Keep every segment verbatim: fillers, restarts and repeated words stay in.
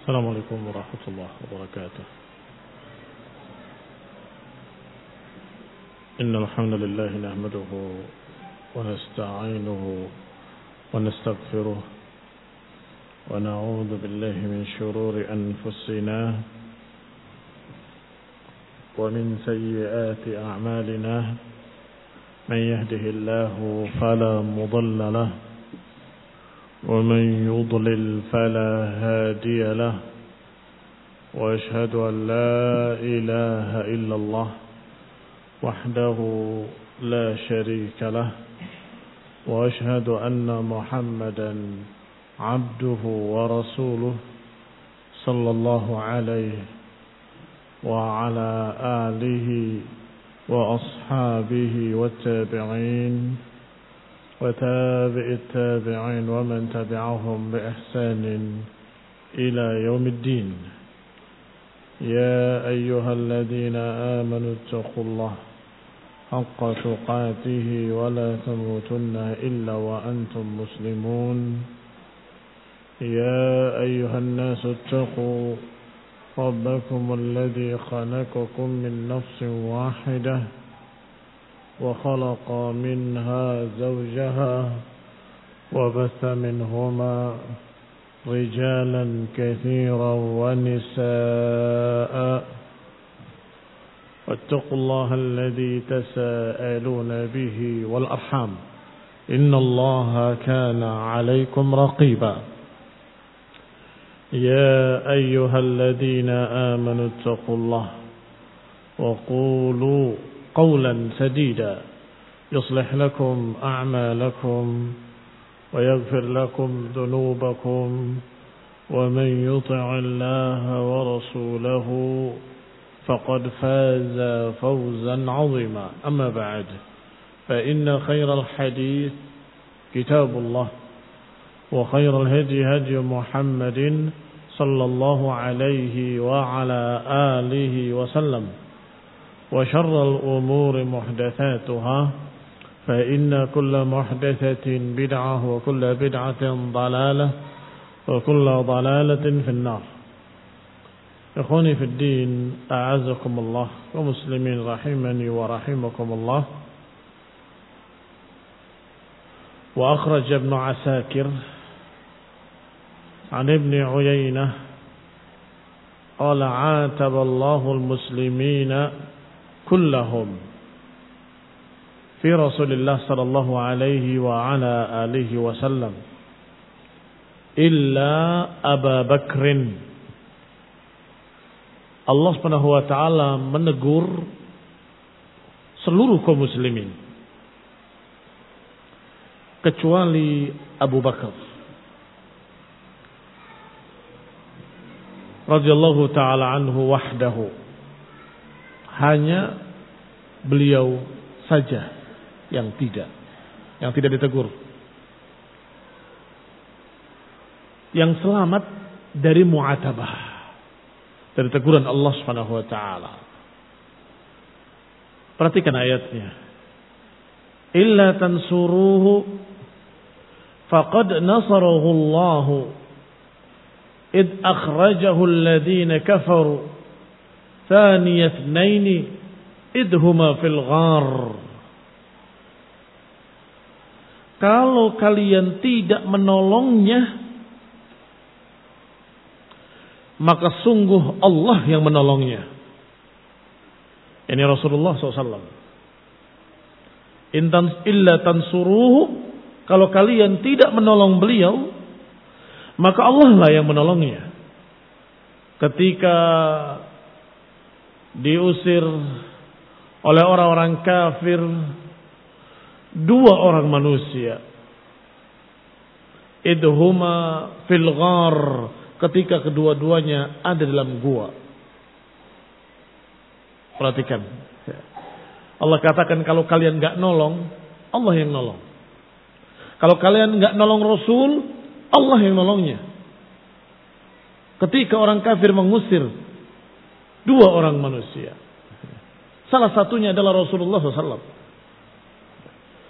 السلام عليكم ورحمة الله وبركاته. إن الحمد لله نحمده ونستعينه ونستغفره ونعوذ بالله من شرور أنفسنا ومن سيئات أعمالنا. من يهده الله فلا مضل له ومن يضلل فلا هادي له، وأشهد أن لا إله إلا الله وحده لا شريك له، وأشهد أن محمدا عبده ورسوله صلى الله عليه وعلى آله وأصحابه والتابعين وتابع التابعين ومن تبعهم بإحسان إلى يوم الدين. يا أيها الذين آمنوا اتقوا الله حق تقاته ولا تموتن إلا وأنتم مسلمون. يا أيها الناس اتقوا ربكم الذي خلقكم من نفس واحدة وخلق منها زوجها وبث منهما رجالا كثيرا ونساء، واتقوا الله الذي تساءلون به والأرحام إن الله كان عليكم رقيبا. يا أيها الذين آمنوا اتقوا الله وقولوا قولا سديدا يصلح لكم أعمالكم ويغفر لكم ذنوبكم، ومن يطع الله ورسوله فقد فاز فوزا عظيما. أما بعد، فإن خير الحديث كتاب الله، وخير الهدي هدي محمد صلى الله عليه وعلى آله وسلم، وشر الأمور محدثاتها، فإن كل محدثة بدعة وكل بدعة ضلالة وكل ضلالة في النار. إخواني في الدين، أعزكم الله ومسلمين رحمني ورحمكم الله. وأخرج ابن عساكر عن ابن عيينة قال: عاتب الله المسلمين كلهم في رسول الله صلى الله عليه وعلى آله وسلم إلا أبا بكر. Allah Subhanahu wa taala menegur seluruh kaum muslimin kecuali Abu Bakar radhiyallahu taala anhu wahdahu. Hanya beliau saja yang tidak, yang tidak ditegur, yang selamat dari mu'atabah, dari teguran Allah Subhanahu wa taala. Perhatikan ayatnya. Illa tansuruhu faqad nasarahu Allah id akhrajahu alladhina kafaru thaniya ithnaini id huma fil ghar. Kalau kalian tidak menolongnya, maka sungguh Allah yang menolongnya. Ini Rasulullah shallallahu alaihi wasallam. Intan illa tansuruhu, kalau kalian tidak menolong beliau, maka Allah lah yang menolongnya. Ketika diusir oleh orang-orang kafir dua orang manusia, idhuma fil ghar, ketika kedua-duanya ada dalam gua. Perhatikan, Allah katakan kalau kalian gak nolong, Allah yang nolong. Kalau kalian gak nolong Rasul, Allah yang nolongnya. Ketika orang kafir mengusir dua orang manusia, salah satunya adalah Rasulullah shallallahu alaihi wasallam,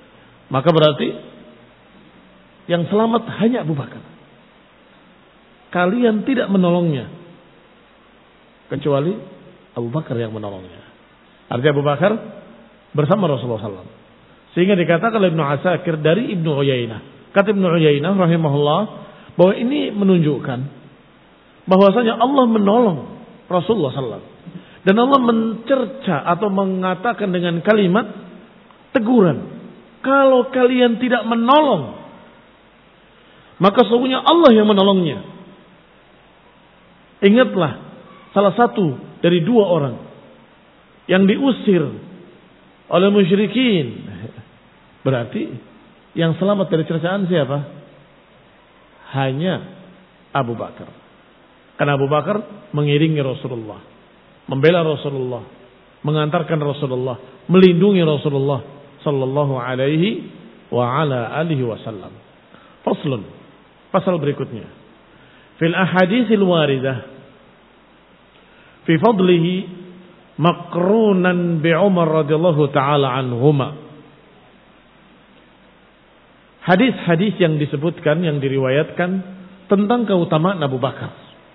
maka berarti yang selamat hanya Abu Bakar. kalian tidak menolongnya kecuali Abu Bakar yang menolongnya. Artinya Abu Bakar bersama Rasulullah sallallahu alaihi wasallam. Sehingga dikatakan oleh Ibnu Asakir dari Ibnu Uyainah. Kata Ibnu Uyainah rahimahullah bahwa ini menunjukkan bahwasanya Allah menolong Rasulullah sallallahu alaihi wasallam. Dan Allah mencerca atau mengatakan dengan kalimat teguran. Kalau kalian tidak menolong, maka sesungguhnya Allah yang menolongnya. Ingatlah salah satu dari dua orang yang diusir oleh musyrikin. Berarti yang selamat dari cercaan siapa? Hanya Abu Bakar. Karena Abu Bakar mengiringi Rasulullah, membela Rasulullah, mengantarkan Rasulullah, melindungi Rasulullah sallallahu alaihi wa ala alihi wasallam. Faslun, pasal berikutnya. Fil ahaditsil waridah fi fadlihi maqrunan bi Umar radhiyallahu taala anhuma. Hadis-hadis yang disebutkan, yang diriwayatkan tentang keutamaan Abu Bakar,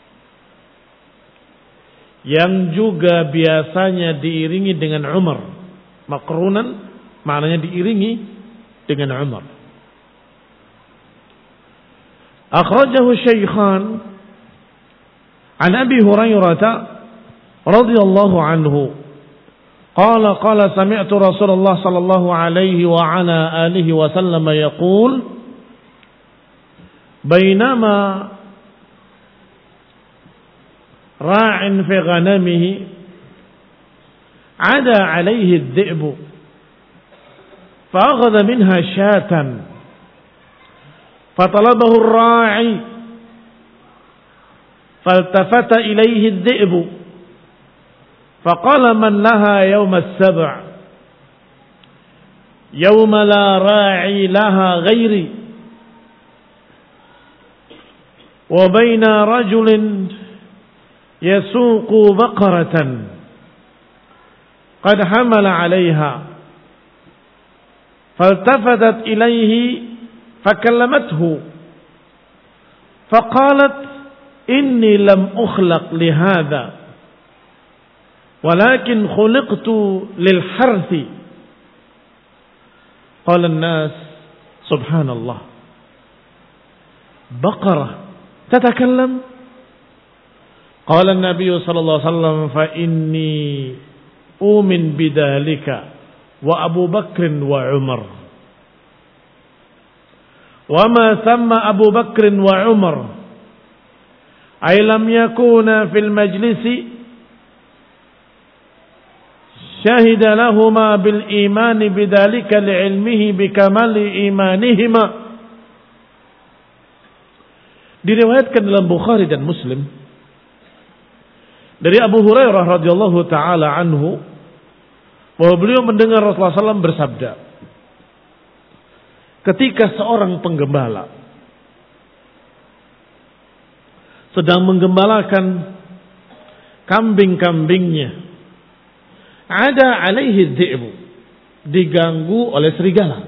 yang juga biasanya diiringi dengan Umar. Maqrunan maknanya diiringi dengan Umar. Akhrajahu Syaikhan an Abi Hurairah radhiyallahu anhu qala qala sami'tu Rasulullah sallallahu alaihi wa ala alihi wa sallam yaqul bainama ra'in fi ghanamihi ada alaihi ad-dhi'b fa'akhadha minha syatan fatalabahu ar-ra'i faltafata ilayhi ad-dhi'b faqala man laha yawm as-sab' yawma la ra'i laha ghairi wa baina rajulin yasuqu baqaratan qad hamala 'alayha faltafatat ilayhi fakallamathu faqalat inni lam ukhlaq lihadha walakin khuliqtu lil harthi qala an-nas subhanallah baqarah tatakallam qala an-nabiy sallallahu alaihi wasallam fa inni umin bidzalika wa Abu Bakr wa Umar wa ma thamma Abu Bakr wa Umar ay lam yakuna fil majlisi syahida lahuma bil imani bidzalika li'ilmihi bikamali imanihima. Diriwayatkan dalam Bukhari dan Muslim dari Abu Hurairah radhiyallahu taala anhu bahwa beliau mendengar Rasulullah sallallahu alaihi wasallam bersabda, ketika seorang penggembala sedang menggembalakan kambing-kambingnya, ada alaihi dhi'bu, diganggu oleh serigala.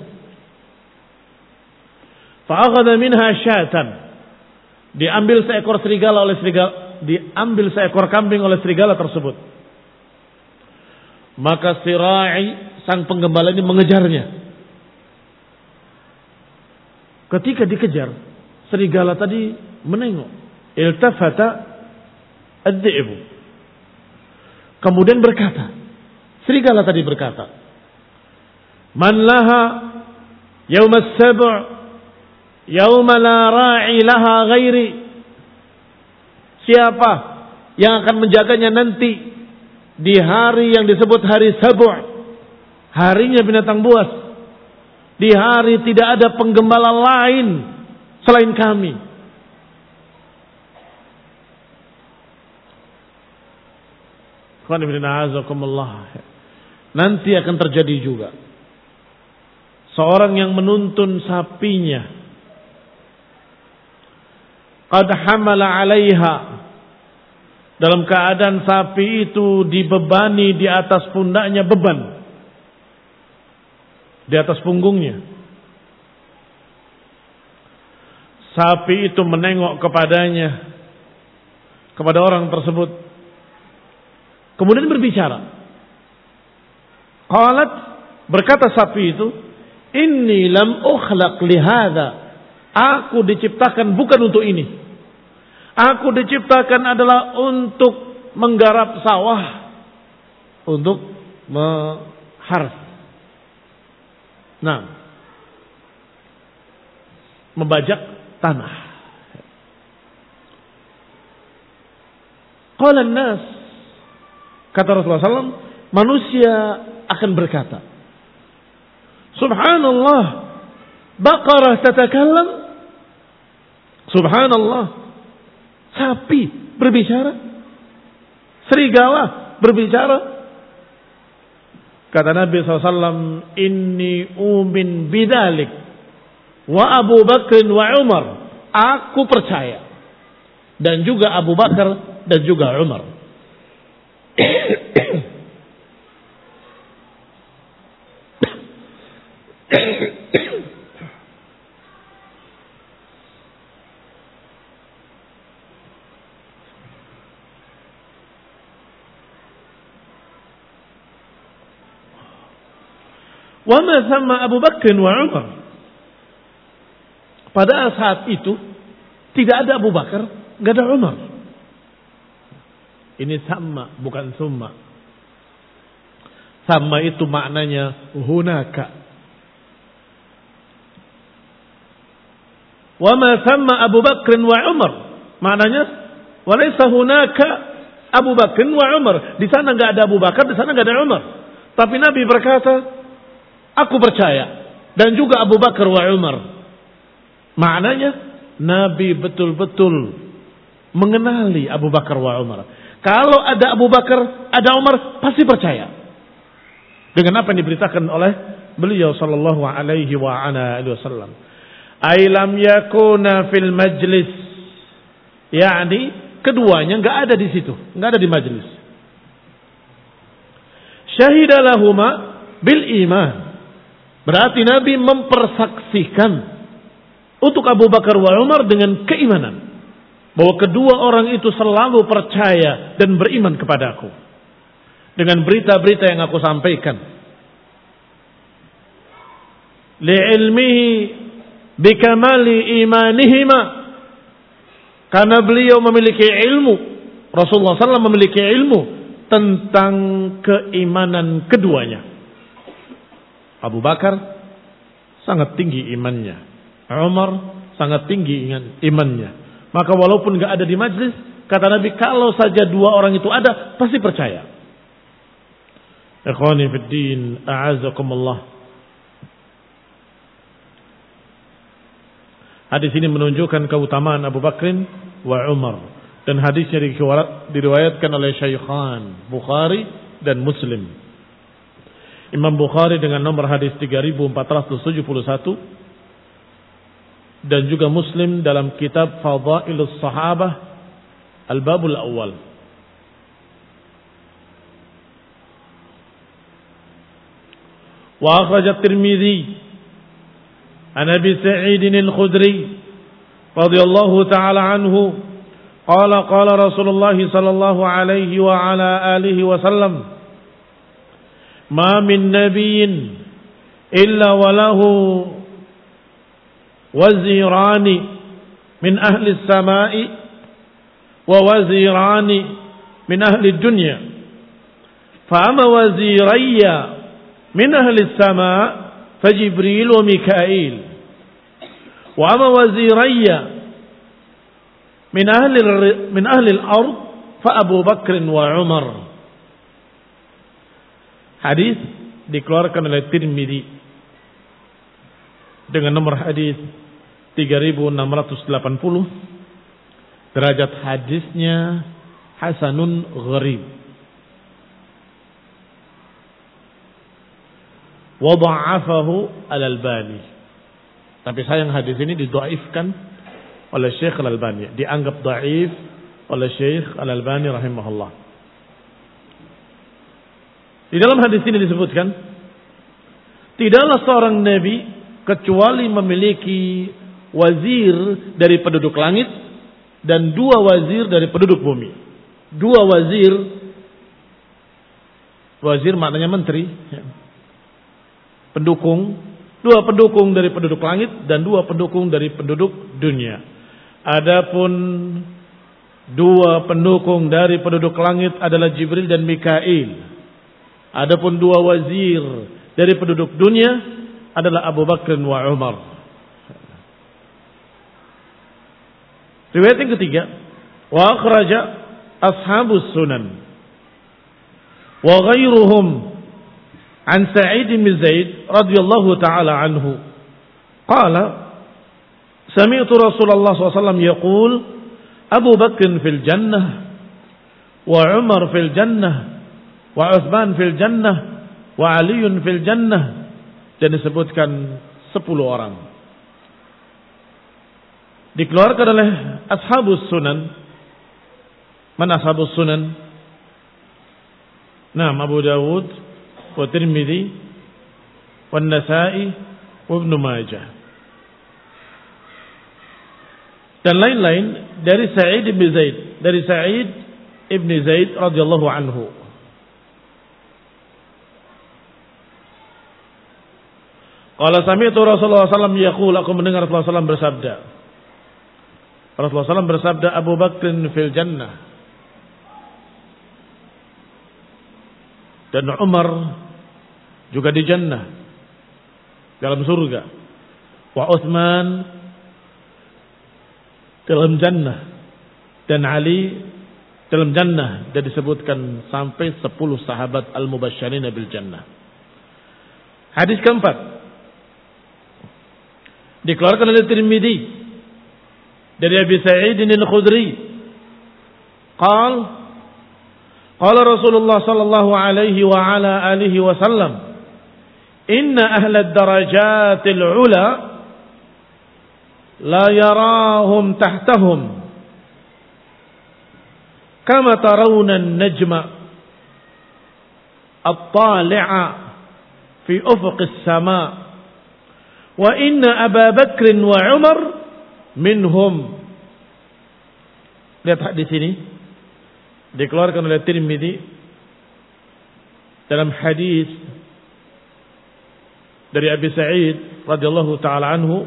Fa'akhadha minha syatan, diambil seekor serigala oleh serigala, diambil seekor kambing oleh serigala tersebut. Maka si ra'i, sang penggembala ini mengejarnya. Ketika dikejar, serigala tadi menengok. Iltafata ad-dhi'bu. Kemudian berkata, serigala tadi berkata, man laha yawm as-sab' yawma la ra'i laha ghairi. Siapa yang akan menjaganya nanti di hari yang disebut hari Sab', harinya binatang buas, di hari tidak ada penggembala lain selain kami. Nanti akan terjadi juga seorang yang menuntun sapinya, qad hamala 'alaiha, dalam keadaan sapi itu dibebani di atas pundaknya beban, di atas punggungnya. Sapi itu menengok kepadanya, kepada orang tersebut. Kemudian berbicara. Qalat, berkata sapi itu, inni lam ukhlaq lihada. Aku diciptakan bukan untuk ini. Aku diciptakan adalah untuk menggarap sawah, untuk mengharus. Nah, membajak tanah. Qala an-nas, kata Rasulullah sallallahu alaihi wasallam, manusia akan berkata, Subhanallah, baqarah tatakallam. Subhanallah, sapi berbicara, serigala berbicara. Kata Nabi shallallahu alaihi wasallam, inni umin bidalik wa Abu Bakr wa Umar. Aku percaya, dan juga Abu Bakar dan juga Umar. Wa ma sama Abu Bakr wa Umar. Pada saat itu tidak ada Abu Bakar, enggak ada Umar. Ini sama, bukan summa. Sama itu maknanya hunaka. Wa ma sama Abu Bakr wa Umar. Maknanya walaysa hunaka Abu Bakr wa Umar. Di sana enggak ada Abu Bakar, di sana enggak ada Umar. Tapi Nabi berkata, aku percaya, dan juga Abu Bakar wa Umar. Maknanya Nabi betul-betul mengenali Abu Bakar wa Umar. Kalau ada Abu Bakar, ada Umar, pasti percaya dengan apa yang diberitakan oleh beliau sallallahu alaihi wa ala alihi wasallam. Ai lam yakuna fil majlis. Yani keduanya enggak ada di situ, enggak ada di majlis. Syahida lahuma bil iman. Berarti Nabi mempersaksikan untuk Abu Bakar wa Umar dengan keimanan. Bahwa kedua orang itu selalu percaya dan beriman kepadaku. Dengan berita-berita yang aku sampaikan. Li'ilmihi bikamali imanihima. Karena beliau memiliki ilmu. Rasulullah sallallahu alaihi wasallam memiliki ilmu tentang keimanan keduanya. Abu Bakar sangat tinggi imannya. Umar sangat tinggi imannya. Maka walaupun enggak ada di majlis, kata Nabi, kalau saja dua orang itu ada, pasti percaya. Ikhwani fid din, a'azakumullah. Hadis ini menunjukkan keutamaan Abu Bakrin wa Umar. Dan hadisnya diriwayatkan oleh Syaikhan Bukhari dan Muslim. Imam Bukhari dengan nomor hadis tiga ribu empat ratus tujuh puluh satu dan juga Muslim dalam kitab Fadailus Sahabah Al-Babul Awal. Wa akhraj at-Tirmidzi an Abi Sa'id al-Khudri radhiyallahu ta'ala anhu qala qala Rasulullah sallallahu alaihi wa ala alihi wa sallam ma min nabiyyin illa walahu wazirani min ahli as-sama'i wa wazirani min ahli ad-dunya fa amma wazirayya min ahli as-sama' fa Jibril wa Mikail wa amma wazirayya min ahli min ahli al-ard fa Abu Bakr wa Umar. Hadis dikeluarkan oleh Tirmidzi dengan nomor hadis tiga ribu enam ratus delapan puluh. Derajat hadisnya hasanun gharib. Wa dha'afahu Al-Albani. Tapi sayang hadis ini didhaifkan oleh Syekh Al-Albani, dianggap dhaif oleh Syekh Al-Albani rahimahullah. Di dalam hadis ini disebutkan, tidaklah seorang nabi kecuali memiliki wazir dari penduduk langit dan dua wazir dari penduduk bumi. Dua wazir, wazir maknanya menteri, pendukung, dua pendukung dari penduduk langit dan dua pendukung dari penduduk dunia. Adapun dua pendukung dari penduduk langit adalah Jibril dan Mikail. Adapun dua wazir dari penduduk dunia adalah Abu Bakar wa Umar. Riwayat yang ketiga, wa akhraja ashabus sunan wa ghairuhum an Sa'id bin Zaid radhiyallahu ta'ala anhu qala sami'tu Rasulullah sallallahu alaihi wasallam yaqul Abu Bakr fil jannah wa Umar fil jannah wa Utsman fil jannah wa Ali fil jannah, dan disebutkan sepuluh orang. Dikeluarkan oleh ashabus sunan. Mana ashabus sunan? Naam, Abu Dawud wa Tirmidzi wa Nasa'i wa Ibnu Majah dan lain-lain dari Sa'id bin Zaid, dari Sa'id ibn Zaid radhiyallahu anhu. Qala sami'tu Rasulullah sallallahu alaihi wasallam yaqul, aku mendengar Rasulullah sallallahu alaihi wasallam bersabda. Rasulullah sallallahu alaihi wasallam bersabda, Abu Bakr fil jannah dan Umar juga di jannah, dalam surga. Wa Utsman dalam jannah dan Ali dalam jannah, dan disebutkan sampai sepuluh sahabat al-mubasysyirin bil jannah. Hadis keempat dikeluarkan oleh Tirmidzi dari Abi Sa'id al-Khudri qal qala Rasulullah sallallahu alaihi wa ala alihi wasallam inna ahla ad-darajatil ula la yarahum tahtahum kama tarawna an-najma at-tali'a fi ufuq as-sama' wa inna Abu Bakr wa Umar minhum. Lihat hadis ini dikeluarkan oleh Tirmidzi dalam hadis dari Abi Sa'id radhiyallahu taala anhu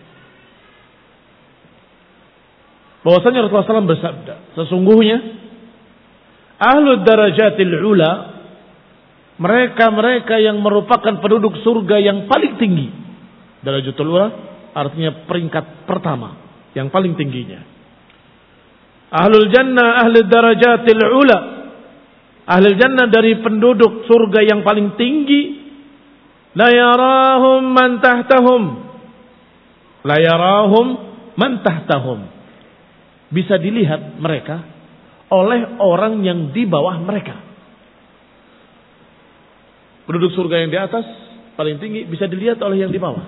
bahwasanya Rasulullah sallallahu alaihi wasallam bersabda, sesungguhnya ahlud darajatil ula, mereka-mereka yang merupakan penduduk surga yang paling tinggi. Darajatul ula artinya peringkat pertama, yang paling tingginya. Ahlul jannah ahlud darajatil ula, ahlul jannah dari penduduk surga yang paling tinggi. La yarahum man tahtahum, la yarahum man tahtahum, bisa dilihat mereka oleh orang yang di bawah mereka. Penduduk surga yang di atas paling tinggi bisa dilihat oleh yang di bawah.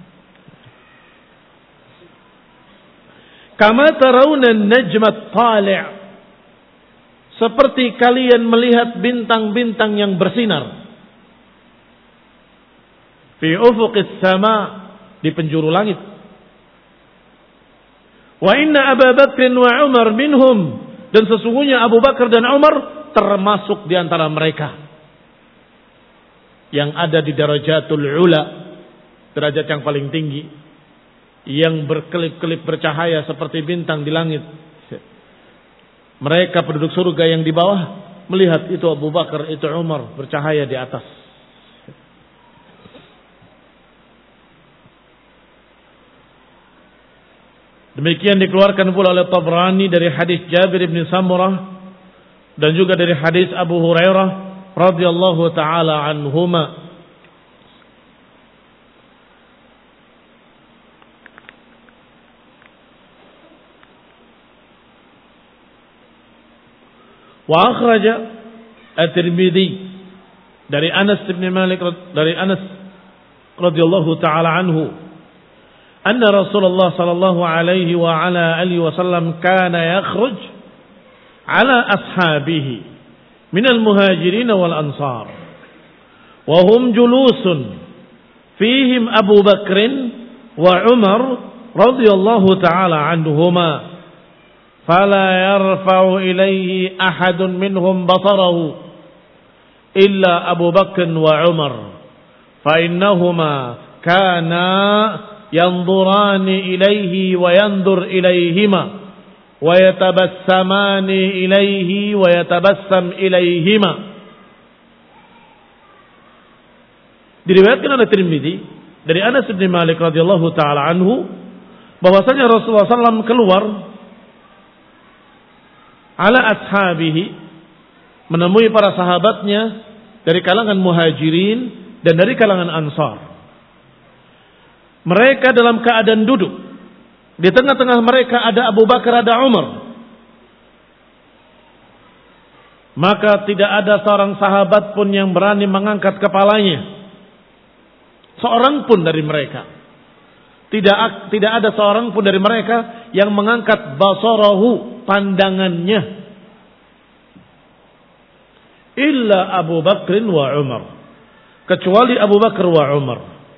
Kama tarawna an-najma at-tali', seperti kalian melihat bintang-bintang yang bersinar fi ufuqis sama, di penjuru langit. Wa inna Abu Bakr wa Umar minhum, dan sesungguhnya Abu Bakar dan Umar termasuk di antara mereka yang ada di darajatul ula, derajat yang paling tinggi, yang berkelip-kelip bercahaya seperti bintang di langit. Mereka penduduk surga yang di bawah melihat itu Abu Bakar, itu Umar bercahaya di atas. Demikian dikeluarkan pula oleh Tabrani dari hadis Jabir bin Samurah dan juga dari hadis Abu Hurairah radhiyallahu taala anhuma. Wa akhraja at-Tirmidzi dari Anas bin Malik dari Anas radhiyallahu taala anhu anna Rasulullah sallallahu alaihi wa ala alihi wasallam kana yakhruj ala ashabihi min al-muhajirin wal ansar wa hum julusun fihim Abu Bakr wa Umar radhiyallahu taala anhuma fala yarfa'u ilaihi ahadun minhum basarahu illa Abu Bakr wa Umar fa innahuma kana yanzurani ilaihi wa yanzur ilaihima wa yatabassamani ilaihi wa yatabassam ilaihima. Diriwayatkan oleh Tirmidzi dari Anas bin Malik radhiyallahu taala anhu bahwasanya Rasulullah sallallahu alaihi wasallam keluar ala ashabihi menemui para sahabatnya dari kalangan muhajirin dan dari kalangan ansar. Mereka dalam keadaan duduk. Di tengah-tengah mereka ada Abu Bakar, ada Umar. Maka tidak ada seorang sahabat pun yang berani mengangkat kepalanya. Seorang pun dari mereka. Tidak tidak ada seorang pun dari mereka yang mengangkat basarahu, pandangannya. Illa Abu Bakr wa Umar. Kecuali Abu Bakar wa Umar.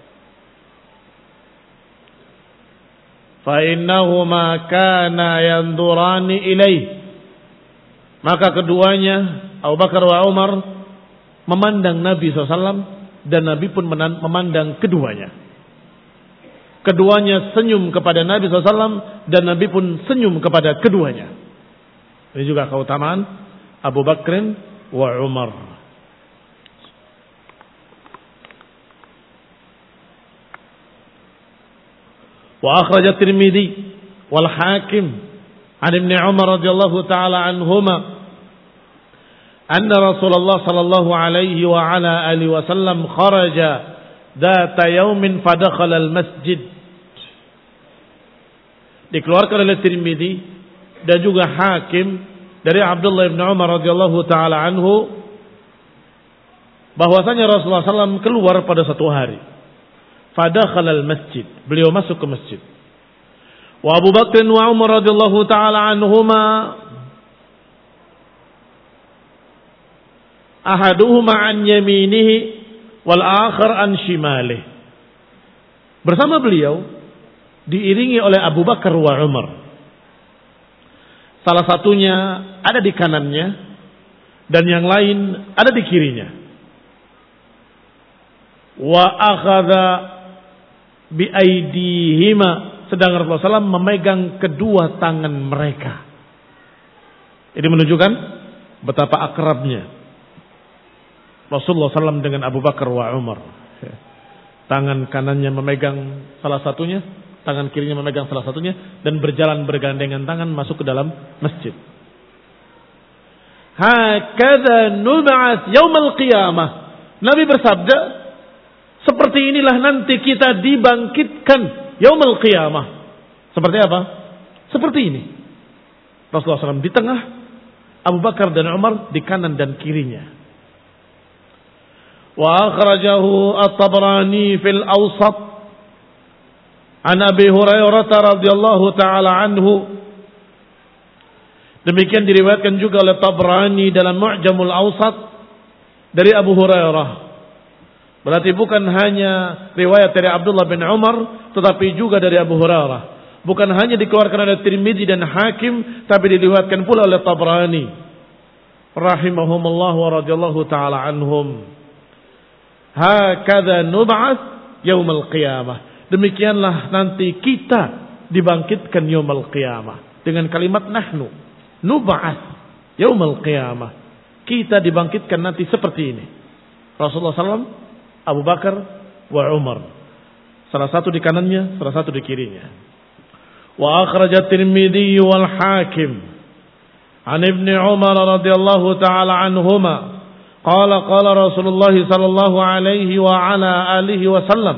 Fa innahuma kana yanzurani ilaih. Maka keduanya Abu Bakar wa Umar memandang Nabi sallallahu alaihi wasallam dan Nabi pun memandang keduanya. Keduanya senyum kepada Nabi sallallahu alaihi wasallam dan Nabi pun senyum kepada keduanya. Ini juga keutamaan Abu Bakr wa Umar. Wa akhraj at-Tirmidzi wal Hakim an Ibn Umar radhiyallahu taala anhuma anna Rasulullah sallallahu alaihi wa ala alihi wasallam kharaja dhata yaumin fadakhala al-masjid. Dikeluarkan oleh Tirmidzi dan juga Hakim dari Abdullah bin Umar radhiyallahu taala anhu bahwasanya Rasulullah sallallahu alaihi wasallam keluar pada satu hari. Fadakhala al-masjid, beliau masuk ke masjid. Wa Abu Bakr wa Umar radhiyallahu taala anhuma ahaduhuma an yaminihi wal akhar an shimalihi. Bersama beliau diiringi oleh Abu Bakar wa Umar. Salah satunya ada di kanannya dan yang lain ada di kirinya. Wa akhadha bi aidihima, sedang Rasulullah sallallahu alaihi wasallam memegang kedua tangan mereka. Ini menunjukkan betapa akrabnya Rasulullah sallallahu alaihi wasallam dengan Abu Bakar wa Umar. Tangan kanannya memegang salah satunya, tangan kirinya memegang salah satunya, dan berjalan bergandengan tangan masuk ke dalam masjid. Hakadha nub'ats yaumil qiyamah. Nabi bersabda, seperti inilah nanti kita dibangkitkan yaumil qiyamah. Seperti apa? Seperti ini. Rasulullah sallallahu alaihi wasallam di tengah, Abu Bakar dan Umar di kanan dan kirinya. Wa akhrajahu at-Tabrani fil Awsat an Abi Hurairah radhiyallahu taala anhu. Demikian diriwayatkan juga oleh Tabrani dalam Mu'jamul Awsat dari Abu Hurairah. Berarti bukan hanya riwayat dari Abdullah bin Umar, tetapi juga dari Abu Hurairah. Bukan hanya dikeluarkan oleh Tirmidzi dan Hakim, tapi diriwayatkan pula oleh Tabrani rahimahumullah wa radhiyallahu taala anhum. Hakadha nub'ats yaumil qiyamah. Demikianlah nanti kita dibangkitkan yaumil qiyamah. Dengan kalimat nahnu nub'ats yaumil qiyamah. Kita dibangkitkan nanti seperti ini. Rasulullah sallallahu alaihi wasallam, Abu Bakar wa Umar. Salah satu di kanannya, salah satu di kirinya. Wa akhrajat Tirmidzi wal Hakim an Ibn Umar radhiyallahu taala anhuma qala qala Rasulullah sallallahu alaihi wa ala alihi wasallam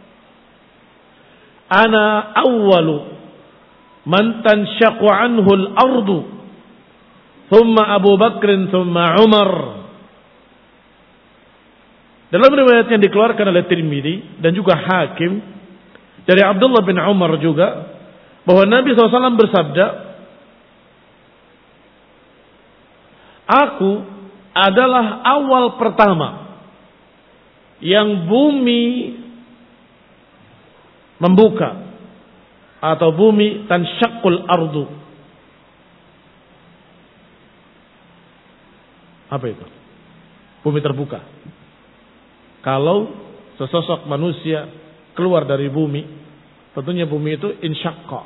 ana awwalu man tanshaqu anhu al-ardu thumma Abu Bakr thumma Umar. Dalam riwayat yang dikeluarkan oleh Tirmidzi dan juga Hakim dari Abdullah bin Umar juga, bahwa Nabi shallallahu alaihi wasallam bersabda, aku adalah awal pertama yang bumi membuka, atau bumi tansyaqqul ardu, Apa itu? Bumi terbuka. Kalau sesosok manusia keluar dari bumi, tentunya bumi itu insyaqqa,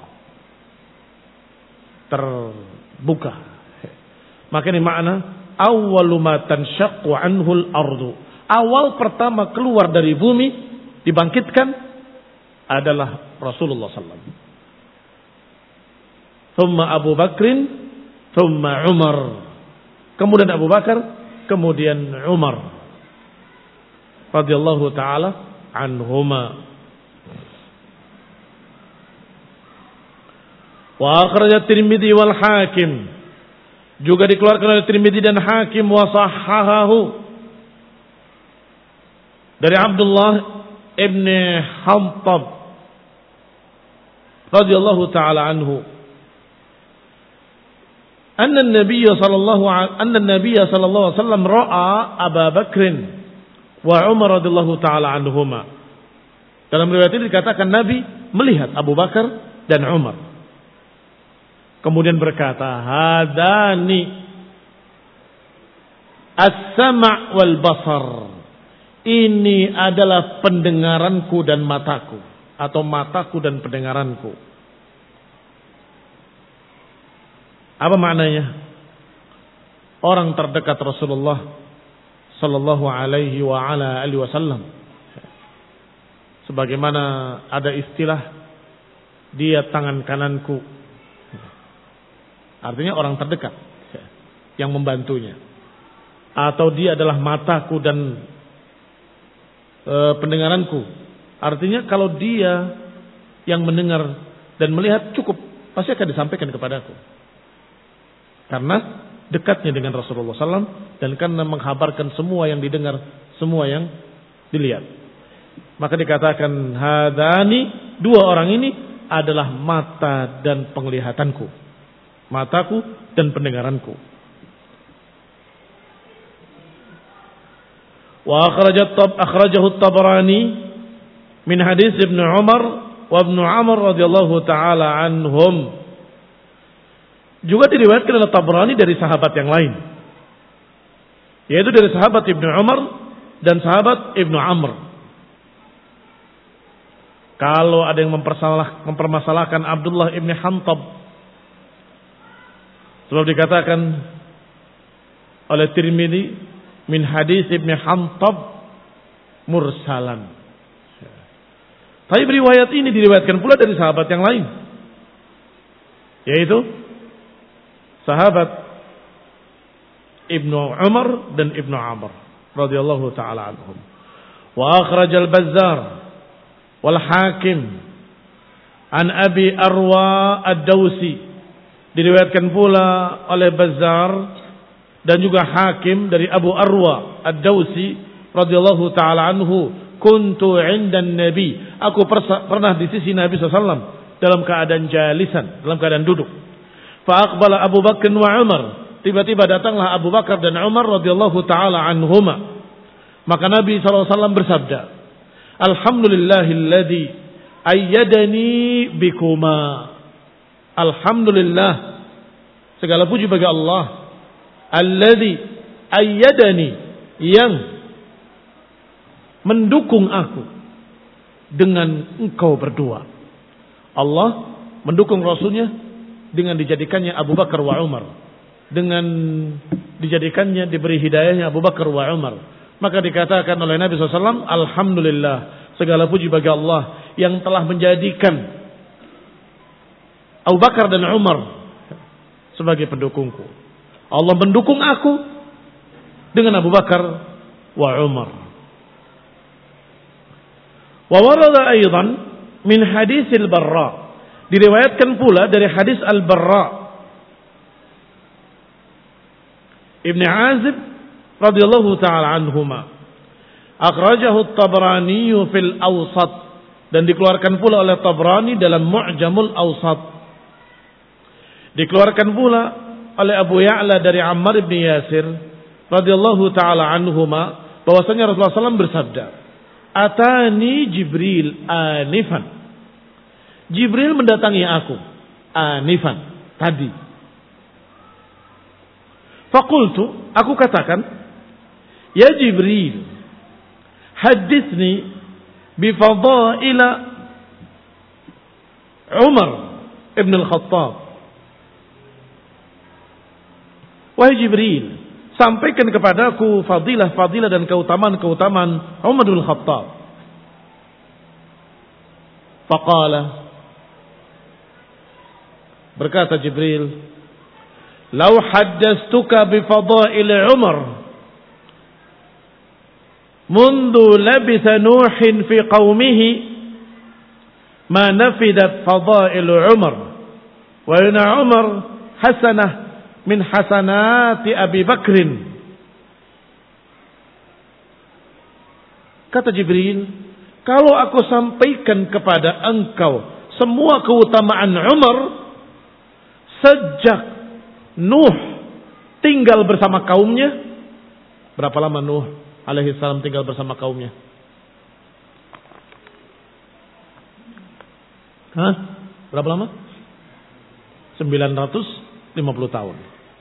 terbuka. Maka ini makna awwalu ma tanshaqqu anhul ardu. Awal pertama keluar dari bumi dibangkitkan adalah Rasulullah sallallahu alaihi wasallam. Thumma Abu Bakrin, thumma Umar. Kemudian Abu Bakar, kemudian Umar radhiyallahu taala anhuma. Wa akhrajat Tirmidzi wal Hakim. Juga dikeluarkan oleh Tirmidzi dan Hakim wa sahhahahu dari Abdullah ibn Hantab radhiyallahu taala anhu. Anna an-nabiy sallallahu anna an-nabiy sallallahu alaihi wasallam ra'a Abu Bakr wa Umar radhiyallahu taala anhuma. Dalam riwayat ini dikatakan Nabi melihat Abu Bakar dan Umar. Kemudian berkata, hadani as-sam' wal basar. Ini adalah pendengaranku dan mataku, atau mataku dan pendengaranku. Apa maknanya? Orang terdekat Rasulullah sallallahu alaihi wa ala alihi wasallam. Sebagaimana ada istilah dia tangan kananku. Artinya orang terdekat yang membantunya. Atau dia adalah mataku dan e, pendengaranku. Artinya kalau dia yang mendengar dan melihat cukup, pasti akan disampaikan kepadaku. Karena dekatnya dengan Rasulullah sallallahu alaihi wasallam dan karena menghabarkan semua yang didengar, semua yang dilihat. Maka dikatakan hadani, dua orang ini adalah mata dan penglihatanku. Mataku dan pendengaranku. Wa akhrajat akhrajahu at-Tabrani min hadis Ibnu Umar wa Ibnu Amr radhiyallahu taala anhum. Juga diriwayatkan oleh Tabrani dari sahabat yang lain, yaitu dari sahabat Ibnu Umar dan sahabat Ibnu Amr. Kalau ada yang mempersalah, mempermasalahkan Abdullah ibn Hantab, sebab dikatakan oleh Tirmidzi min hadis Ibn Hantab mursalan. Tapi riwayat ini diriwayatkan pula dari sahabat yang lain, yaitu sahabat Ibnu Umar dan Ibnu Amr radhiyallahu taala anhum. Wa akhrajal Bazzar wal Hakim an Abi Arwa ad-Dawsi, diriwayatkan pula oleh Bazzar dan juga Hakim dari Abu Arwa ad-Dawsi radhiyallahu taala anhu, kuntu 'inda an-nabi, aku pernah di sisi Nabi sallallahu alaihi wasallam dalam keadaan jalisan, dalam keadaan duduk. Fa aqbala Abu Bakar wa Umar, tiba-tiba datanglah Abu Bakar dan Umar radhiyallahu taala anhuma. Maka Nabi sallallahu alaihi wasallam bersabda, alhamdulillahilladzi ayyadani bikuma. Alhamdulillah, segala puji bagi Allah, alladzi ayyadani, yang mendukung aku dengan engkau berdua. Allah mendukung Rasulnya dengan dijadikannya Abu Bakar wa Umar, dengan dijadikannya diberi hidayahnya Abu Bakar wa Umar. Maka dikatakan oleh Nabi sallallahu alaihi wasallam, alhamdulillah, segala puji bagi Allah yang telah menjadikan Abu Bakar dan Umar sebagai pendukungku. Allah mendukung aku dengan Abu Bakar wa Umar. Wa warada aidan min hadis al-Barra, diriwayatkan pula dari hadis Al-Barra Ibn Azib radhiyallahu taala anhuma. Akhrajahu at-Tabrani fil Awsat, dan dikeluarkan pula oleh Tabrani dalam Mu'jamul Awsat. Dikeluarkan pula oleh Abu Ya'la dari Ammar bin Yasir radhiyallahu taala anhuma bahwasanya Rasulullah sallallahu alaihi wasallam bersabda, "Atani Jibril anifan." Jibril mendatangi aku anifan, tadi. Faqultu, aku katakan, ya Jibril, hadithni bifadaila Umar ibn al-Khattab. Wahai Jibril, sampaikan kepadaku fadilah-fadilah dan keutamaan-keutamaan Umar bin Khattab. Faqala, berkata Jibril, "Lau haddastuka bi fadail Umar mundu labitha Nuhin fi qaumihi ma nafidat fadail Umar wa inna Umar hasanah min hasanati Abi Bakrin." Kata Jibril, kalau aku sampaikan kepada engkau semua keutamaan Umar sejak Nuh tinggal bersama kaumnya. Berapa lama Nuh alaihi salam tinggal bersama kaumnya? Hah? Berapa lama? sembilan ratus lima puluh tahun.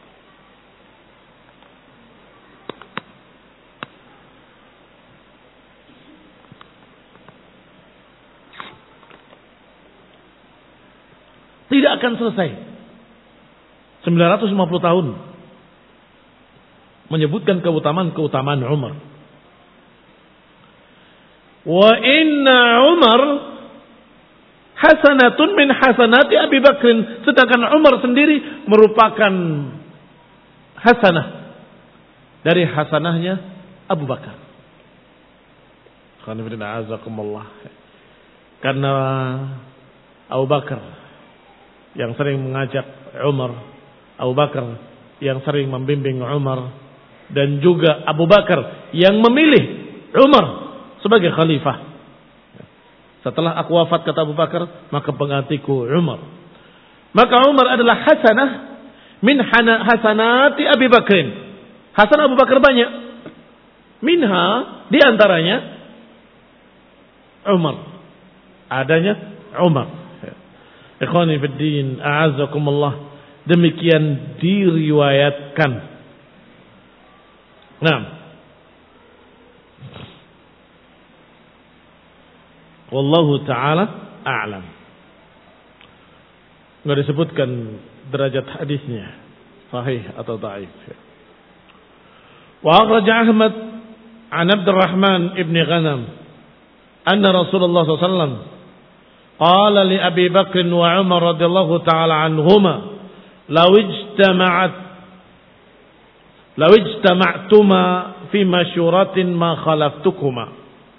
Tidak akan selesai. sembilan ratus lima puluh tahun menyebutkan keutamaan-keutamaan Umar. Wa inna Umar hasanatun min hasanati Abi Bakrin. Sedangkan Umar sendiri merupakan hasanah dari hasanahnya Abu Bakar. Karena Abu Bakar yang sering mengajak Umar, Abu Bakar yang sering membimbing Umar, dan juga Abu Bakar yang memilih Umar sebagai khalifah. Setelah aku wafat, kata Abu Bakar, maka penggantiku Umar. Maka Umar adalah hasanah min hasanati Abi Bakrin. Hasanah Abu Bakar banyak. Minha, diantaranya Umar. Adanya Umar. Ikhwani fid din, a'azzakumullah. Demikian diriwayatkan. Nah, wallahu ta'ala a'lam. Enggak disebutkan derajat hadisnya sahih atau dhaif. Wa akhraj Ahmad an Abdurrahman ibn Ghanam anna Rasulullah sallallahu alaihi wasallam qala li Abi Bakr wa Umar radhiyallahu ta'ala anhuma law ijtama'at law ijtama'tuma fi masyuratin ma khalaftukuma.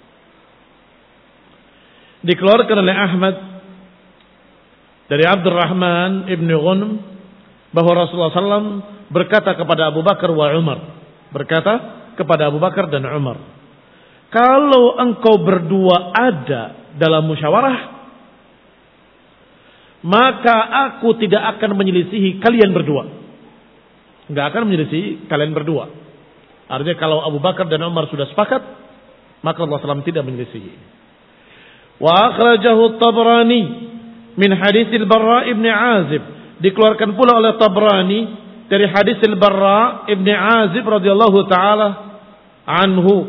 Dikeluarkan oleh Ahmad dari Abdurrahman ibn Ghanam bahwa Rasulullah sallallahu alaihi wasallam berkata kepada Abu Bakar wa Umar, berkata kepada Abu Bakar dan Umar, kalau engkau berdua ada dalam musyawarah, maka aku tidak akan menyelisihi kalian berdua. Enggak akan menyelisihi kalian berdua. Artinya kalau Abu Bakar dan Umar sudah sepakat, maka Rasulullah sallallahu alaihi wasallam tidak menyelisihi. Wa akhrajahu at-Tabrani min hadits al-Barra ibn Azib. Dikeluarkan pula oleh Tabrani dari hadis al-Barra ibn Azib radhiyallahu taala anhu.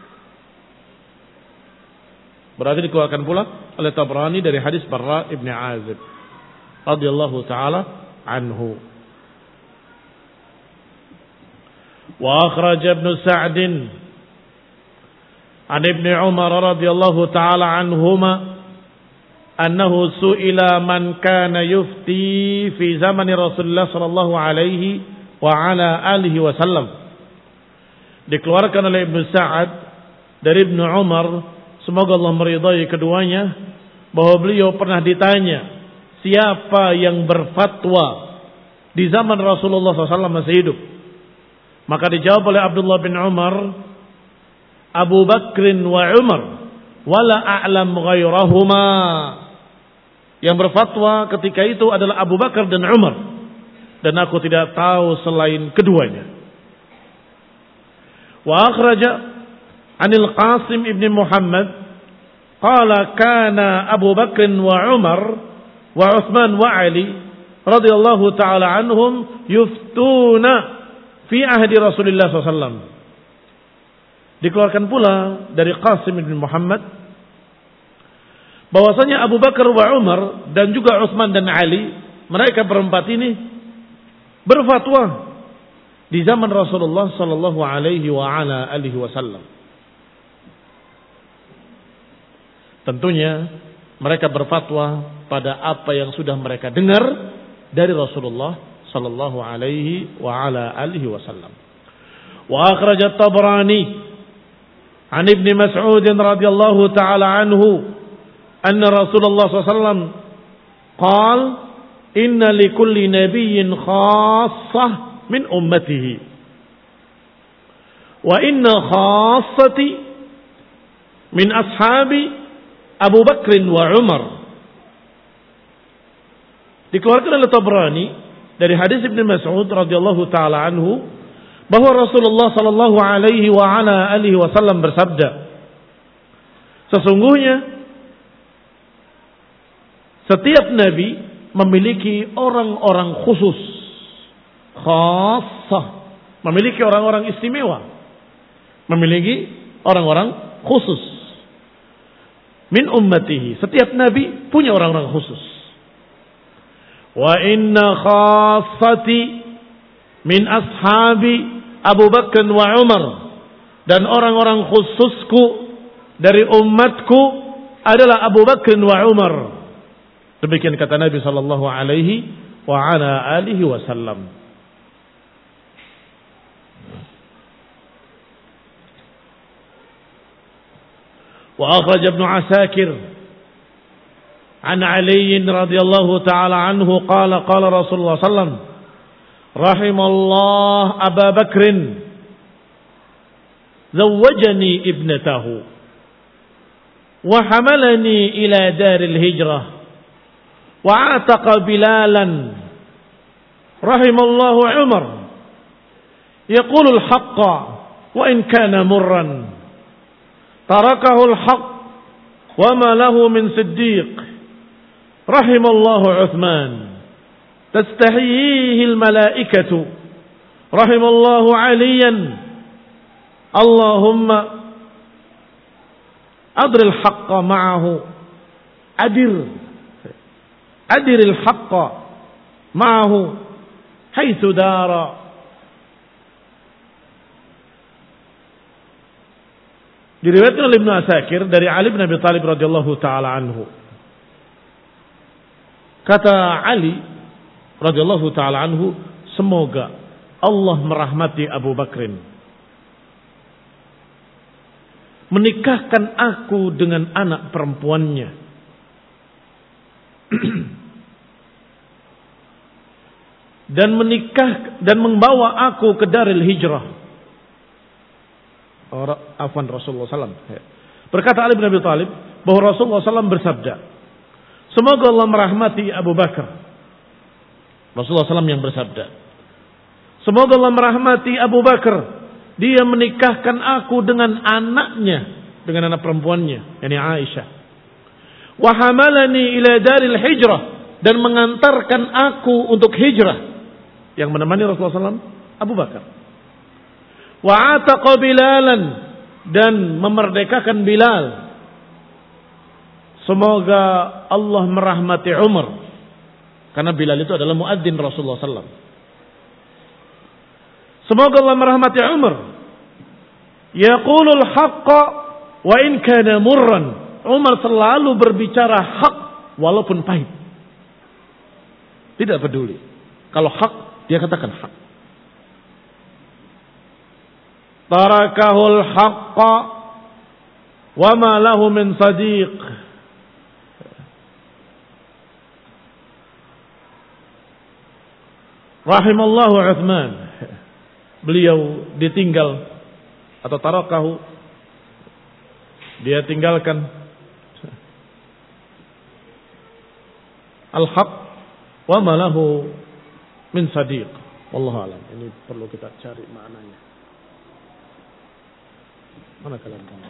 Berarti dikeluarkan pula oleh Tabrani dari hadis Barra ibn Azib radhiyallahu taala anhu. Wa akhraj Ibn Sa'd an Ibn Umar radhiyallahu taala anhuma annahu su'ila man kana yufti fi zaman Rasulullah sallallahu alaihi wa ala alihi wasallam. Dikeluarkan oleh Ibn Sa'd dari Ibn Umar, semoga Allah meridai keduanya, bahwa beliau pernah ditanya siapa yang berfatwa di zaman Rasulullah sallallahu alaihi wasallam masih hidup. Maka dijawab oleh Abdullah bin Umar, Abu Bakrin wa Umar, wala a'lam ghairahuma. Yang berfatwa ketika itu adalah Abu Bakar dan Umar, dan aku tidak tahu selain keduanya. Wa akhraja anil Qasim ibn Muhammad qala kana Abu Bakr wa Umar wa Uthman wa Ali radhiyallahu ta'ala anhum yuftuna fi ahdi Rasulullah sallallahu alaihi wasallam. Dikeluarkan pula dari Qasim bin Muhammad bahwasanya Abu Bakar wa Umar dan juga Utsman dan Ali, mereka berempat ini berfatwa di zaman Rasulullah sallallahu alaihi wa ala alihi wasallam. Tentunya mereka berfatwa pada apa yang sudah mereka dengar dari Rasulullah sallallahu alaihi wa ala alihi wasallam. Wa akhraj at-Tabrani an Ibn Mas'ud radhiyallahu ta'ala anhu anna Rasulullah sallallahu alaihi wasallam qala inna likulli nabiyyin khassah min ummatihi wa inna khassati min ashabi Abu Bakr wa Umar. Dikeluarkan oleh Tabrani dari hadis Ibnu Mas'ud radhiyallahu taala anhu bahwa Rasulullah sallallahu alaihi wa ala alihi wasallam bersabda, sesungguhnya setiap nabi memiliki orang-orang khusus, khassah, memiliki orang-orang istimewa, memiliki orang-orang khusus. Min ummatihi, setiap nabi punya orang-orang khusus. Wa inna khassati min ashabi Abu Bakar wa Umar, dan orang-orang khususku dari umatku adalah Abu Bakar wa Umar. Demikian kata Nabi sallallahu alaihi wa ala alihi wasallam. Wa akhraj Ibnu Asakir an Ali radhiyallahu ta'ala anhu qala qala Rasulullah sallallahu alaihi wasallam rahimallah Abu Bakrin zawwajani ibnatahu wa hamalani ila daril hijrah wa ataqa Bilalan rahimallahu Umar yaqulu al-haqqa wa in kana murran tarakahu al-haqq wa ma lahu min siddiq rahimallahu Uthman تستحييه الملائكة رحم الله عليا اللهم أدر الحق معه أدر أدر الحق معه حيث دار. Diriwayatkan oleh Ibnu Asakir dari Ali bin Abi Thalib radhiyallahu taala anhu. Kata Ali radhiyallahu taala anhu, semoga Allah merahmati Abu Bakrin, menikahkan aku dengan anak perempuannya dan menikah dan membawa aku ke Daril Hijrah. Afwan Rasulullah sallallahu alaihi wasallam. Berkata Ali bin Abi Thalib bahwa Rasulullah sallallahu alaihi wasallam bersabda, semoga Allah merahmati Abu Bakar. Rasulullah sallallahu alaihi wasallam yang bersabda, semoga Allah merahmati Abu Bakar, dia menikahkan aku dengan anaknya, dengan anak perempuannya, yakni Aisyah. Wa hamalani ila daril hijrah, dan mengantarkan aku untuk hijrah. Yang menemani Rasulullah sallallahu alaihi wasallam Abu Bakar. Wa ataqa Bilalan, dan memerdekakan Bilal. Semoga Allah merahmati Umar, karena Bilal itu adalah muadzin Rasulullah sallallahu alaihi wasallam. Semoga Allah merahmati Umar. Yaqulul haqqa wa in kana murran. Umar selalu berbicara hak walaupun pahit. Tidak peduli. Kalau hak, dia katakan hak. Tarakahul haqqa wa ma lahu min sadiq. Rahimallahu Uthman. Beliau ditinggal atau tarakahu, dia tinggalkan al-haq wa ma lahu min sadiq. Wallahu alam. Ini perlu kita cari maknanya. Mana kalam kamu?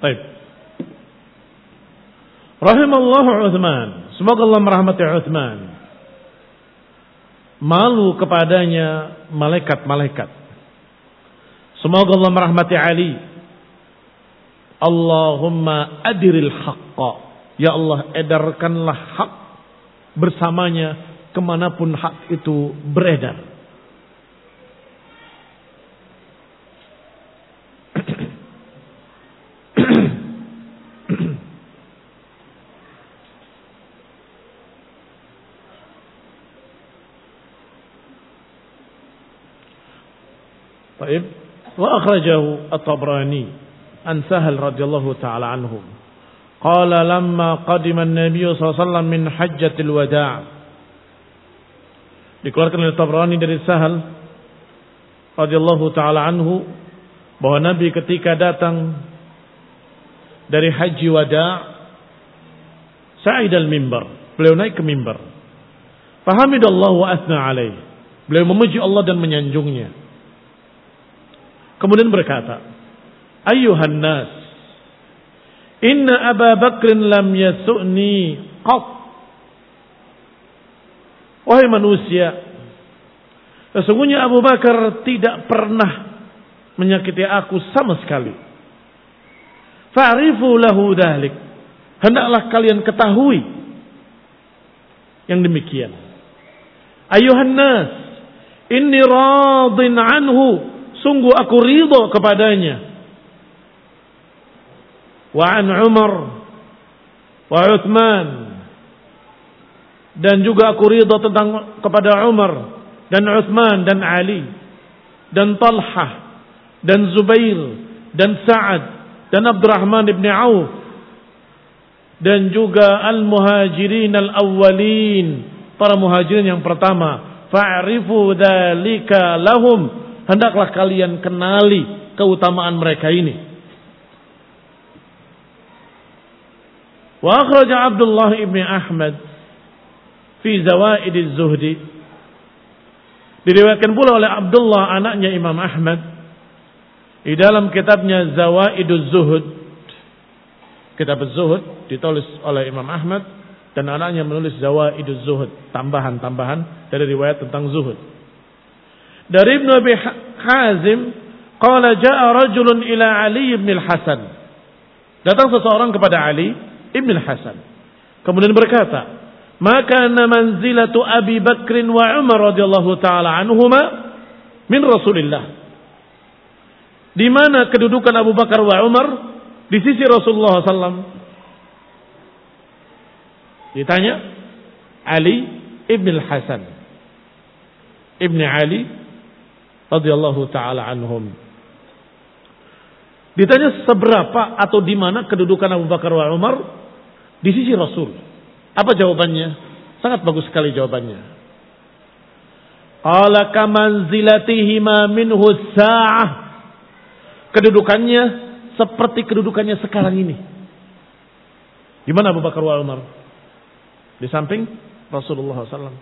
Baik. Rahimallahu Utsman. Semoga Allah merahmati Utsman. Malu kepadanya malaikat-malaikat. Semoga Allah merahmati Ali. Allahumma adiril haqqa. Ya Allah, edarkanlah hak bersamanya kemanapun hak itu beredar. Baik. Wa akhrajahu at-Tabrani an Sahal radhiyallahu ta'ala anhum. Qala lamma qadima an-nabiy sallallahu alaihi wasallam min hajjatil wada'. Dikeluarkan oleh Tabrani dari Sahal radhiyallahu ta'ala anhu bahwa Nabi ketika datang dari haji wada' sa'idal mimbar, beliau naik ke mimbar. Fahamidallahu wa athna alaih. Beliau memuji Allah dan menyanjungnya. Kemudian berkata, Ayyuhan nas, inna Aba Bakrin lam yasu'ni qat. Wahai manusia, sesungguhnya Abu Bakar tidak pernah menyakiti aku sama sekali. Fa'rifu lahu dhalik. Hendaklah kalian ketahui yang demikian. Ayyuhan nas, inni radin anhu. Sungguh aku ridho kepadanya. Wa an Umar wa Uthman. Dan juga aku ridho tentang kepada Umar dan Uthman dan Ali dan Talhah dan Zubair dan Sa'ad dan Abdurrahman ibn Auf dan juga al-muhajirin al-awwalin, para muhajirin yang pertama. Fa'rifu dzalika lahum. Hendaklah kalian kenali keutamaan mereka ini. Wa akhraja Abdullah ibn Ahmad fi Zawaid az-Zuhdi. Diriwayatkan pula oleh Abdullah anaknya Imam Ahmad di dalam kitabnya Zawaid az-Zuhd. Kitab az-Zuhd ditulis oleh Imam Ahmad dan anaknya menulis Zawaid az-Zuhd, tambahan-tambahan dari riwayat tentang zuhud. Dari Ibnu Abi Hazim, qala jaa rajulun ila Ali ibn al-Hasan. Datang seseorang kepada Ali ibn al-Hasan. Kemudian berkata, "Maka manzilatu Abi Bakr wa Umar radhiyallahu taala anhuma min Rasulillah." Di mana kedudukan Abu Bakar wa Umar di sisi Rasulullah sallallahu alaihi wasallam? Ditanya Ali ibn al-Hasan, Ibn Ali radhiyallahu taala anhum. Ditanya seberapa atau di mana kedudukan Abu Bakar wa Umar di sisi Rasul. Apa jawabannya? Sangat bagus sekali jawabannya. Qala kamanzilatihima minhu sa'ah. Kedudukannya seperti kedudukannya sekarang ini. Di mana Abu Bakar wa Umar? Di samping Rasulullah sallallahu alaihi wasallam.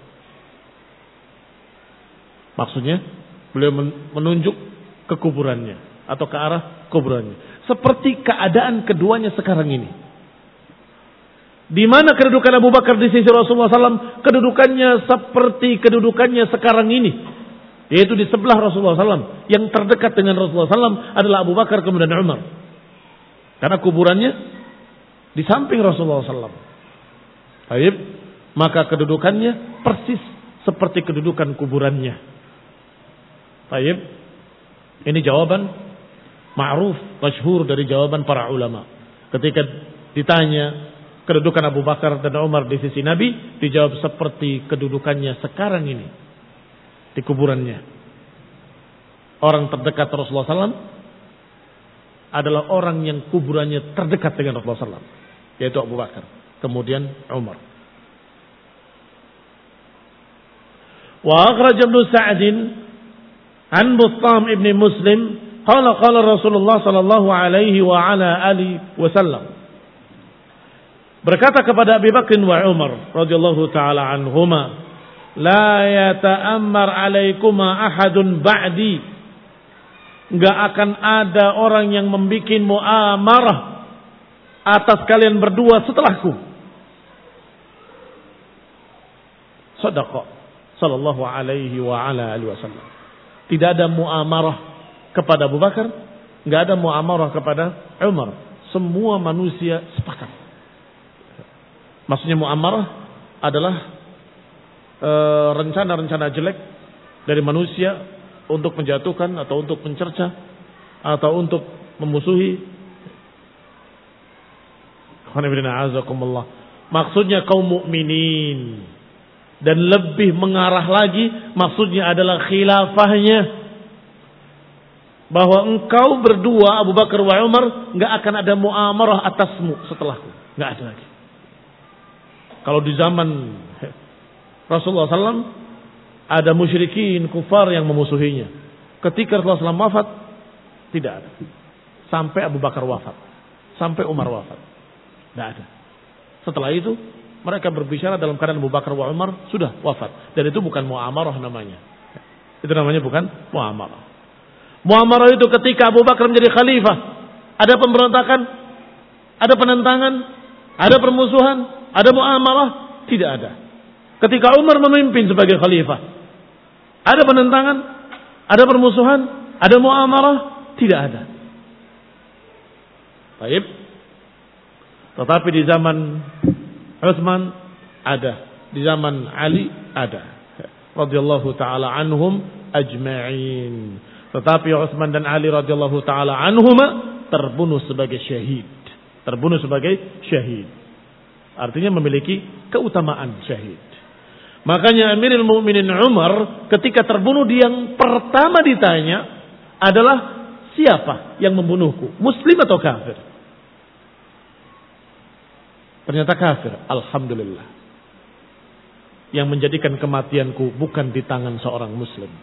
Maksudnya beliau menunjuk ke kuburannya atau ke arah kuburannya. Seperti keadaan keduanya sekarang ini. Di mana kedudukan Abu Bakar di sisi Rasulullah sallallahu alaihi wasallam? Kedudukannya seperti kedudukannya sekarang ini. Yaitu di sebelah Rasulullah sallallahu alaihi wasallam. Yang terdekat dengan Rasulullah sallallahu alaihi wasallam adalah Abu Bakar kemudian Umar. Karena kuburannya di samping Rasulullah sallallahu alaihi wasallam. Baik, maka kedudukannya persis seperti kedudukan kuburannya. Baik, ini jawaban ma'ruf, masyhur dari jawaban para ulama. Ketika ditanya kedudukan Abu Bakar dan Umar di sisi Nabi, dijawab seperti kedudukannya sekarang ini di kuburannya. Orang terdekat Rasulullah sallallahu alaihi wasallam adalah orang yang kuburannya terdekat dengan Rasulullah sallallahu alaihi wasallam, yaitu Abu Bakar, kemudian Umar. Wa akhraj Ibnu Sa'din an Bustam ibn Muslim qala qala Rasulullah sallallahu alaihi wa ala alihi wasallam. Berkata kepada Abu Bakar wa Umar radhiyallahu taala anhuma, la yata'ammar alaikuma ahadun ba'di. Enggak akan ada orang yang membikin muamarah atas kalian berdua setelahku. Shadaqa sallallahu alaihi wa ala alihi wasallam. Tidak ada muamarah kepada Abu Bakar, enggak ada muamarah kepada Umar. Semua manusia sepakat. Maksudnya muamarah adalah e, rencana-rencana jelek dari manusia untuk menjatuhkan atau untuk mencerca atau untuk memusuhi. Maksudnya kaum mukminin. Dan lebih mengarah lagi maksudnya adalah khilafahnya. Bahwa engkau berdua Abu Bakar wa Umar enggak akan ada muamarah atasmu setelahku. Enggak ada lagi. Kalau di zaman Rasulullah sallallahu alaihi wasallam ada musyrikin kufar yang memusuhinya. Ketika Rasulullah sallallahu alaihi wasallam wafat, tidak ada. Sampai Abu Bakar wafat. Sampai Umar wafat. Tidak ada. Setelah itu mereka berbicara dalam keadaan Abu Bakar wa Umar sudah wafat. Dan itu bukan muamarah namanya. Itu namanya bukan muamarah. Muamarah itu ketika Abu Bakar menjadi khalifah. Ada pemberontakan. Ada penentangan. Ada permusuhan. Ada muamarah. Tidak ada. Ketika Umar memimpin sebagai khalifah. Ada penentangan. Ada permusuhan. Ada muamarah. Tidak ada. Baik. Tetapi di zaman Utsman ada. Di zaman Ali ada. Radhiyallahu ta'ala anhum ajma'in. Tetapi Utsman dan Ali radhiyallahu ta'ala anhuma terbunuh sebagai syahid. Terbunuh sebagai syahid. Artinya memiliki keutamaan syahid. Makanya Amirul Mukminin Umar ketika terbunuh dia yang pertama ditanya adalah siapa yang membunuhku? Muslim atau kafir? Ternyata kafir. Alhamdulillah. Yang menjadikan kematianku bukan di tangan seorang muslim.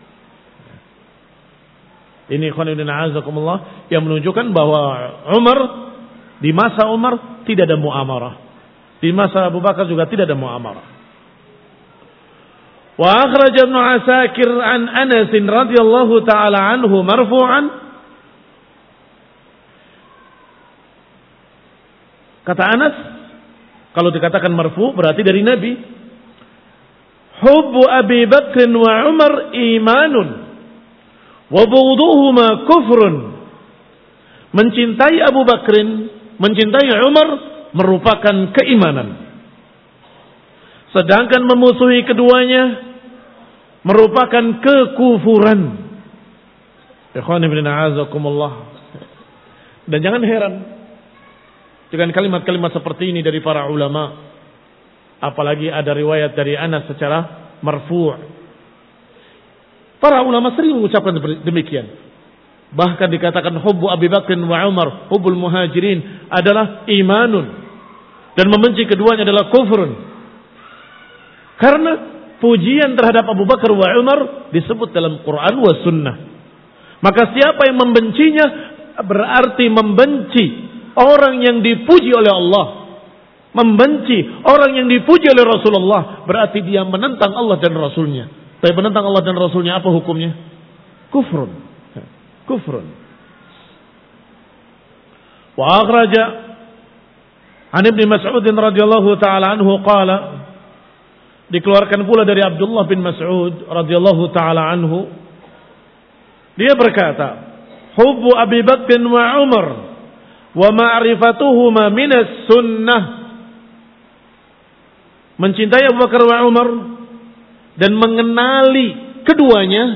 Ini khonibun a'azakumullah yang menunjukkan bahwa Umar di masa Umar tidak ada muamarah. Di masa Abu Bakar juga tidak ada muamarah. Wa akhraj Ibnu Asakir an Anas radhiyallahu taala anhu marfu'an. Kata Anas, kalau dikatakan marfu berarti dari Nabi. Hubbu Abi Bakr wa Umar imanun. Wabuduhuma kufrun. Mencintai Abu Bakrin, mencintai Umar merupakan keimanan. Sedangkan memusuhi keduanya merupakan kekufuran. Ikhwan ibn a'azakumullah. Dan jangan heran dengan kalimat-kalimat seperti ini dari para ulama. Apalagi ada riwayat dari Anas secara marfu'. Para ulama sering mengucapkan demikian. Bahkan dikatakan hubbu Abi Bakr wa Umar, hubbul muhajirin adalah imanun. Dan membenci keduanya adalah kufrun. Karena pujian terhadap Abu Bakar wa Umar disebut dalam Quran wa sunnah. Maka siapa yang membencinya berarti membenci orang yang dipuji oleh Allah. Membenci orang yang dipuji oleh Rasulullah berarti dia menentang Allah dan Rasulnya. Tapi penentang Allah dan Rasulnya apa hukumnya? Kufrun. Kufrun. Wa akhraja an Ibnu Mas'ud radhiyallahu taala anhu qala, dikeluarkan pula dari Abdullah bin Mas'ud radhiyallahu taala anhu, dia berkata, hubbu Abi Bakr wa Umar wa ma'rifatuhuma minas sunnah. Mencintai Abu Bakar wa Umar dan mengenali keduanya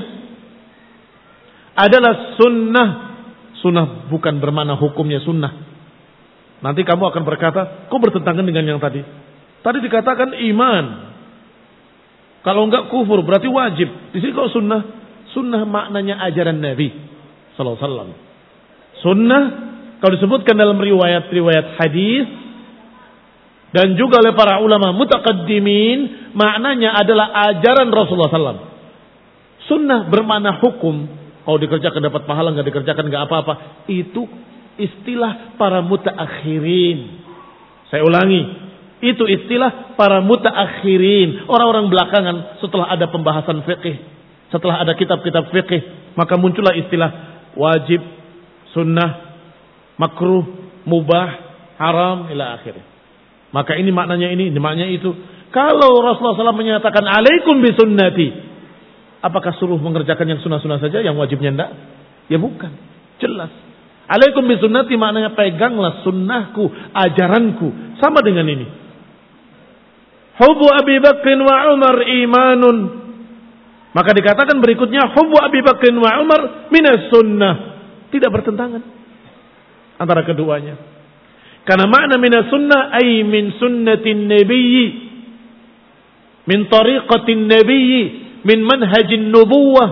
adalah sunnah. Sunnah bukan bermakna hukumnya sunnah. Nanti kamu akan berkata, kok bertentangan dengan yang tadi? Tadi dikatakan iman. Kalau enggak kufur berarti wajib. Di sini kok sunnah? Sunnah maknanya ajaran Nabi sallallahu alaihi wasallam. Sunnah kalau disebutkan dalam riwayat-riwayat hadis dan juga oleh para ulama mutaqaddimin, maknanya adalah ajaran Rasulullah sallallahu alaihi wasallam. Sunnah bermakna hukum. Kalau dikerjakan dapat pahala, nggak dikerjakan nggak apa-apa. Itu istilah para mutaakhirin. Saya ulangi, itu istilah para mutaakhirin, orang-orang belakangan setelah ada pembahasan fikih, setelah ada kitab-kitab fikih, maka muncullah istilah wajib, sunnah, makruh, mubah, haram ila akhirnya. Maka ini maknanya ini, ini maknanya itu. Kalau Rasulullah shallallahu alaihi wasallam menyatakan alaikum bisunnati, apakah suruh mengerjakan yang sunnah-sunnah saja, yang wajibnya enggak? Ya bukan, jelas. Alaikum bisunnati maknanya peganglah sunnahku, ajaranku. Sama dengan ini. Hubbu Abi Bakr wa Umar imanun. Maka dikatakan berikutnya hubbu Abi Bakr wa Umar minas sunnah. Tidak bertentangan antara keduanya. Karena makna minas sunnah ay min sunnatin nabiyyi, min tariqatin nabiyyi, min manhajin nubuwah,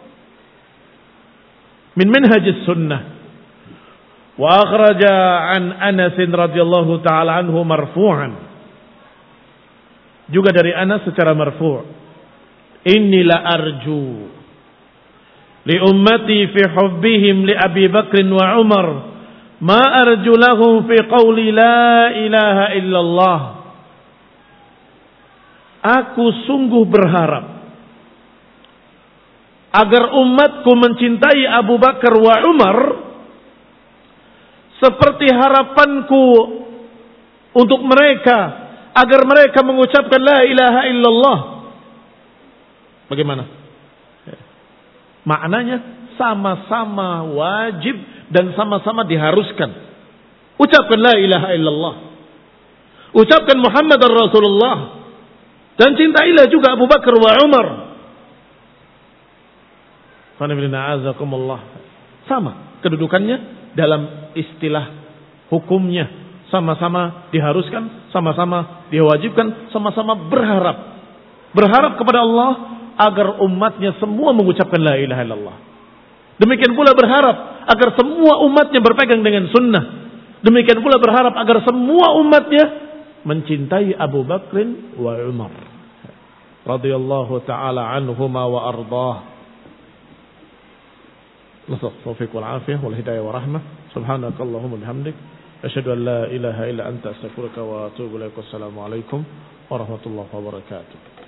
min manhajis sunnah. Wa akhraja an Anas radhiyallahu taala anhu marfu'an. Juga dari Anas secara marfu'. Inni la arju li ummati fi hubbihim li Abi Bakr wa Umar ma arju lahum fi qawli la ilaha illallah. Aku sungguh berharap agar umatku mencintai Abu Bakar wa Umar seperti harapanku untuk mereka agar mereka mengucapkan la ilaha illallah. Bagaimana? Maknanya sama-sama wajib dan sama-sama diharuskan. Ucapkan la ilaha illallah. Ucapkan Muhammad Rasulullah. Dan cintailah juga Abu Bakar wa Umar. Sama kedudukannya dalam istilah hukumnya. Sama-sama diharuskan, sama-sama diwajibkan, sama-sama berharap. Berharap kepada Allah agar umatnya semua mengucapkan la ilaha illallah. Demikian pula berharap agar semua umatnya berpegang dengan sunnah. Demikian pula berharap agar semua umatnya mencintai Abu Bakr wa Umar radhiyallahu taala anhuma wa ardah. Nasallu taufiq wal afiyah wal hidayah wa rahmah. Subhanakallahumma bihamdik asyhadu an la ilaha illa anta astaghfiruka wa atubu ilaik. Wassalamu alaikum warahmatullahi wabarakatuh.